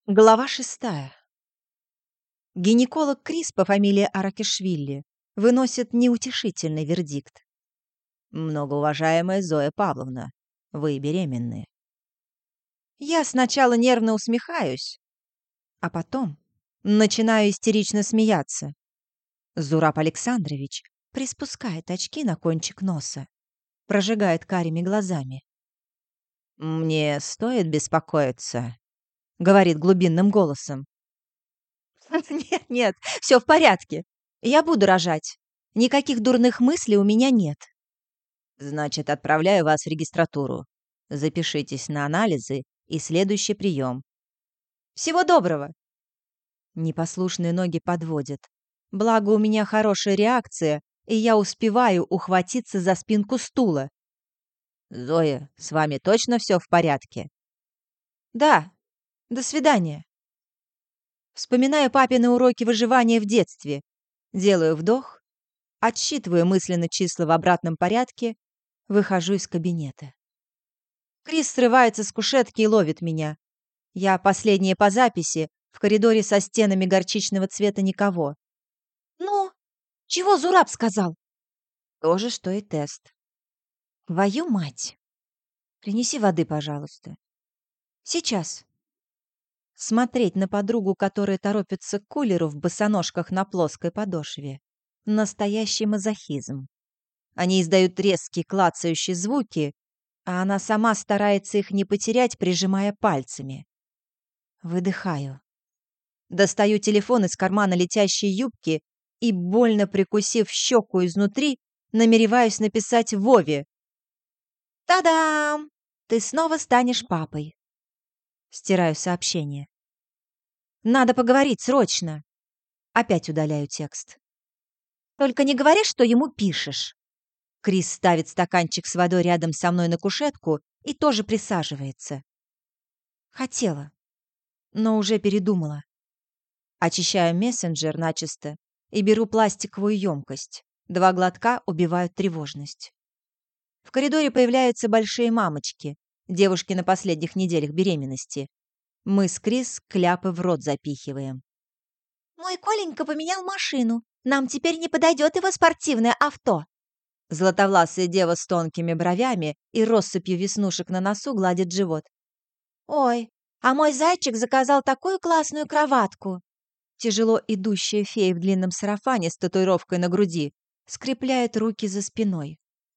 Глава 6. Гинеколог Крис по фамилии Аракишвили выносит неутешительный вердикт. Многоуважаемая Зоя Павловна, вы беременны. Я сначала нервно усмехаюсь, а потом начинаю истерично смеяться. Зураб Александрович приспускает очки на кончик носа, прожигает карими глазами. «Мне стоит беспокоиться», — говорит глубинным голосом. Нет, нет, все в порядке. Я буду рожать. Никаких дурных мыслей у меня нет. Значит, отправляю вас в регистратуру. Запишитесь на анализы и следующий прием. Всего доброго. Непослушные ноги подводят. Благо у меня хорошая реакция, и я успеваю ухватиться за спинку стула. Зоя, с вами точно все в порядке? Да. До свидания. Вспоминаю папины уроки выживания в детстве. Делаю вдох, отсчитываю мысленно числа в обратном порядке, выхожу из кабинета. Крис срывается с кушетки и ловит меня. Я последняя по записи, в коридоре со стенами горчичного цвета никого. «Ну, чего Зураб сказал?» То же, что и тест. «Твою мать! Принеси воды, пожалуйста. Сейчас». Смотреть на подругу, которая торопится к кулеру в босоножках на плоской подошве. Настоящий мазохизм. Они издают резкие клацающие звуки, а она сама старается их не потерять, прижимая пальцами. Выдыхаю. Достаю телефон из кармана летящей юбки и, больно прикусив щеку изнутри, намереваюсь написать Вове. «Та-дам! Ты снова станешь папой!» Стираю сообщение. «Надо поговорить срочно!» Опять удаляю текст. «Только не говори, что ему пишешь!» Крис ставит стаканчик с водой рядом со мной на кушетку и тоже присаживается. Хотела, но уже передумала. Очищаю мессенджер начисто и беру пластиковую емкость. 2 глотка убивают тревожность. В коридоре появляются большие мамочки, девушки на последних неделях беременности. Мы с Крис кляпы в рот запихиваем. «Мой Коленька поменял машину. Нам теперь не подойдет его спортивное авто». Златовласая дева с тонкими бровями и россыпью веснушек на носу гладит живот. «Ой, а мой зайчик заказал такую классную кроватку!» Тяжело идущая фея в длинном сарафане с татуировкой на груди скрепляет руки за спиной.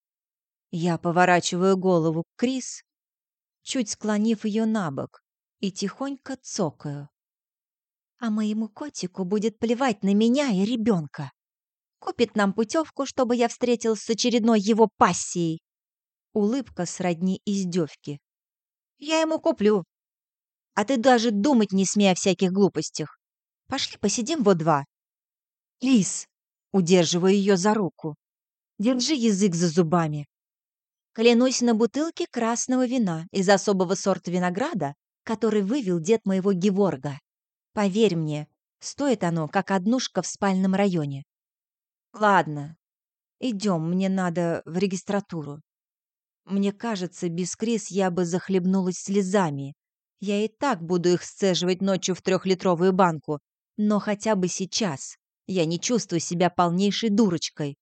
Я поворачиваю голову к Крис, чуть склонив ее на бок, и тихонько цокаю. А моему котику будет плевать на меня и ребенка. Купит нам путевку, чтобы я встретилась с очередной его пассией. Улыбка сродни издевке. Я ему куплю. А ты даже думать не смей о всяких глупостях. Пошли посидим во два. Лис, удерживаю ее за руку. Держи язык за зубами. Клянусь на бутылке красного вина из особого сорта винограда, который вывел дед моего Геворга. Поверь мне, стоит оно, как однушка в спальном районе. Ладно, идем, мне надо в регистратуру. Мне кажется, без Крис я бы захлебнулась слезами. Я и так буду их сцеживать ночью в 3-литровую банку, но хотя бы сейчас я не чувствую себя полнейшей дурочкой.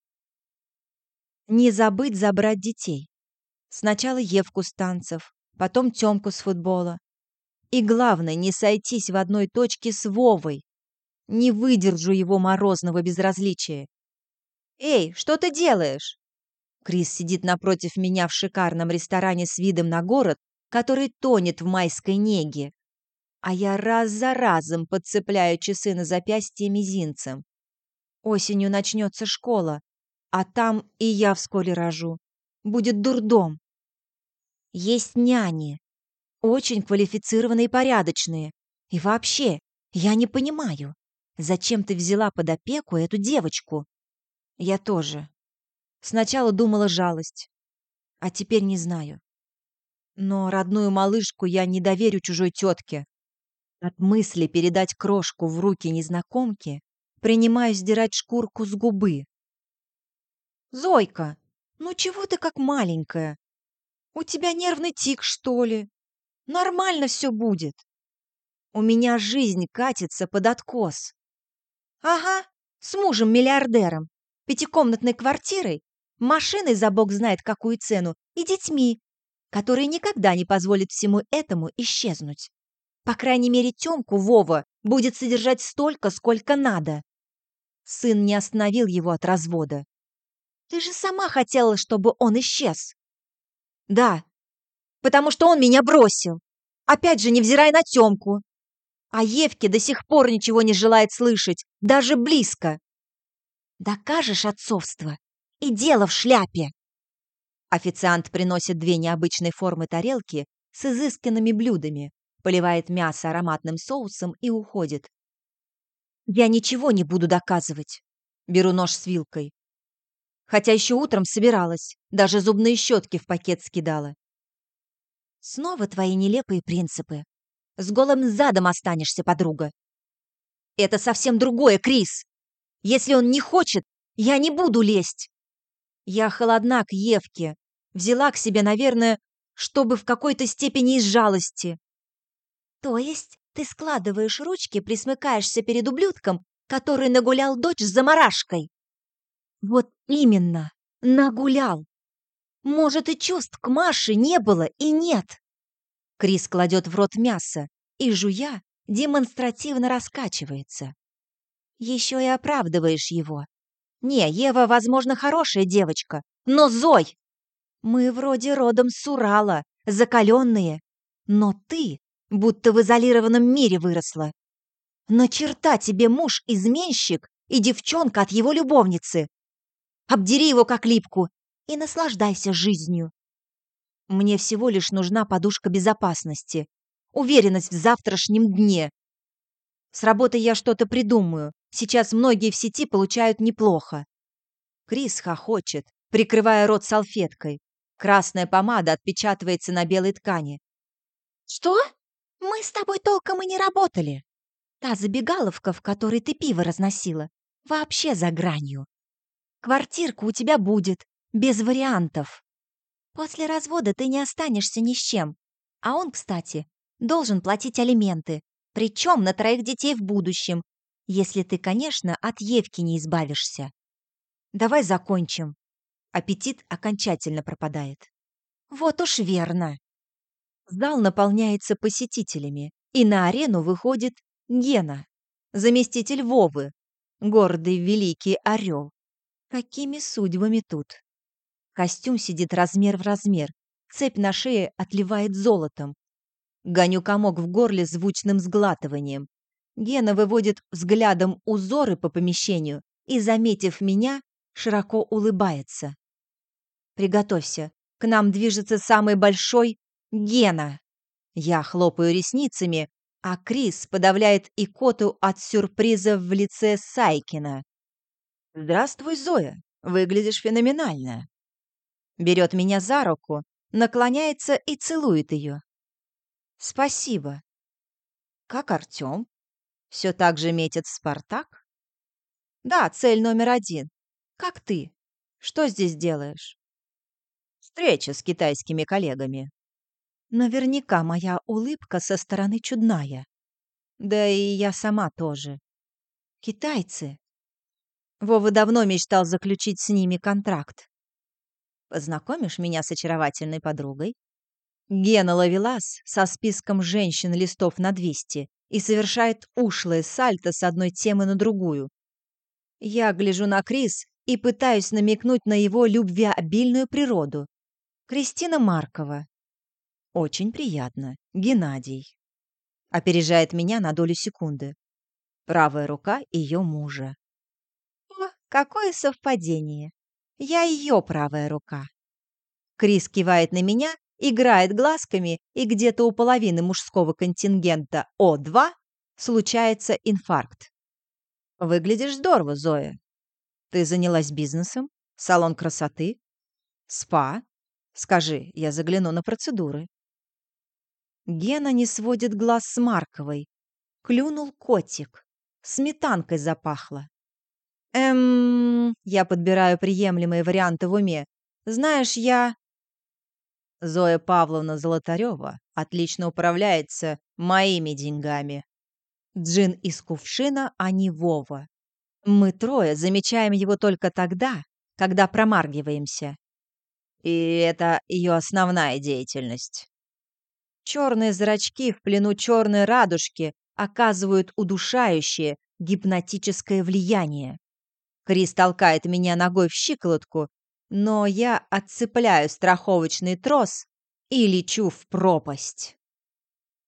Не забыть забрать детей. Сначала Евку с танцев, потом Тёмку с футбола. И главное, не сойтись в одной точке с Вовой. Не выдержу его морозного безразличия. «Эй, что ты делаешь?» Крис сидит напротив меня в шикарном ресторане с видом на город, который тонет в майской неге. А я раз за разом подцепляю часы на запястье мизинцем. Осенью начнется школа, а там и я вскоре рожу. Будет дурдом. Есть няни, очень квалифицированные и порядочные. И вообще, я не понимаю, зачем ты взяла под опеку эту девочку? Я тоже. Сначала думала жалость, а теперь не знаю. Но родную малышку я не доверю чужой тетке. От мысли передать крошку в руки незнакомки принимаю сдирать шкурку с губы. «Зойка, ну чего ты как маленькая? У тебя нервный тик, что ли? Нормально все будет». У меня жизнь катится под откос. Ага, с мужем-миллиардером, пятикомнатной квартирой, машиной за бог знает какую цену и детьми, которые никогда не позволят всему этому исчезнуть. По крайней мере, Тёмку Вова будет содержать столько, сколько надо. Сын не остановил его от развода. Ты же сама хотела, чтобы он исчез. Да, потому что он меня бросил. Опять же, невзирая на Тёмку. А Евке до сих пор ничего не желает слышать, даже близко. Докажешь отцовство, и дело в шляпе. Официант приносит 2 необычной формы тарелки с изысканными блюдами, поливает мясо ароматным соусом и уходит. Я ничего не буду доказывать. Беру нож с вилкой. Хотя еще утром собиралась, даже зубные щетки в пакет скидала. Снова твои нелепые принципы. С голым задом останешься, подруга. Это совсем другое, Крис. Если он не хочет, я не буду лезть. Я холодна к Евке. Взяла к себе, наверное, чтобы в какой-то степени из жалости. То есть ты складываешь ручки, присмыкаешься перед ублюдком, который нагулял дочь с заморашкой? Вот именно, нагулял. Может, и чувств к Маше не было и нет. Крис кладет в рот мясо и, жуя, демонстративно раскачивается. Еще и оправдываешь его. Не, Ева, возможно, хорошая девочка, но Зой! Мы вроде родом с Урала, закаленные. Но ты будто в изолированном мире выросла. На черта тебе муж-изменщик и девчонка от его любовницы. Обдери его как липку и наслаждайся жизнью. Мне всего лишь нужна подушка безопасности, уверенность в завтрашнем дне. С работы я что-то придумаю. Сейчас многие в сети получают неплохо. Крис хохочет, прикрывая рот салфеткой. Красная помада отпечатывается на белой ткани. Что? Мы с тобой толком и не работали. Та забегаловка, в которой ты пиво разносила, вообще за гранью. Квартирка у тебя будет, без вариантов. После развода ты не останешься ни с чем. А он, кстати, должен платить алименты, причем на 3 детей в будущем, если ты, конечно, от Евки не избавишься. Давай закончим. Аппетит окончательно пропадает. Вот уж верно. Зал наполняется посетителями, и на арену выходит Гена, заместитель Вовы, гордый великий орел. Какими судьбами тут? Костюм сидит размер в размер, цепь на шее отливает золотом. Гоню комок в горле звучным сглатыванием. Гена выводит взглядом узоры по помещению и, заметив меня, широко улыбается. Приготовься, к нам движется самый большой Гена. Я хлопаю ресницами, а Крис подавляет икоту от сюрприза в лице Сайкина. «Здравствуй, Зоя, выглядишь феноменально». Берет меня за руку, наклоняется и целует ее. «Спасибо». «Как Артем? Все так же метит в Спартак?» «Да, цель номер 1. Как ты? Что здесь делаешь?» «Встреча с китайскими коллегами». Наверняка моя улыбка со стороны чудная. Да и я сама тоже. Китайцы. Вова давно мечтал заключить с ними контракт. Познакомишь меня с очаровательной подругой? Гена Ловелас со списком женщин листов на 200 и совершает ушлое сальто с одной темы на другую. Я гляжу на Крис и пытаюсь намекнуть на его любвеобильную природу. Кристина Маркова. Очень приятно. Геннадий. Опережает меня на долю секунды. Правая рука ее мужа. О, какое совпадение. Я ее правая рука. Крис кивает на меня, играет глазками, и где-то у половины мужского контингента О2 случается инфаркт. Выглядишь здорово, Зоя. Ты занялась бизнесом? Салон красоты? Спа? Скажи, я загляну на процедуры. Гена не сводит глаз с Марковой. Клюнул котик. Сметанкой запахло. Я подбираю приемлемые варианты в уме. Знаешь, я... Зоя Павловна Золотарева отлично управляется моими деньгами. Джин из кувшина, а не Вова. Мы трое замечаем его только тогда, когда промаргиваемся. И это ее основная деятельность. Черные зрачки в плену черной радужки оказывают удушающее, гипнотическое влияние. Крис толкает меня ногой в щиколотку, но я отцепляю страховочный трос и лечу в пропасть.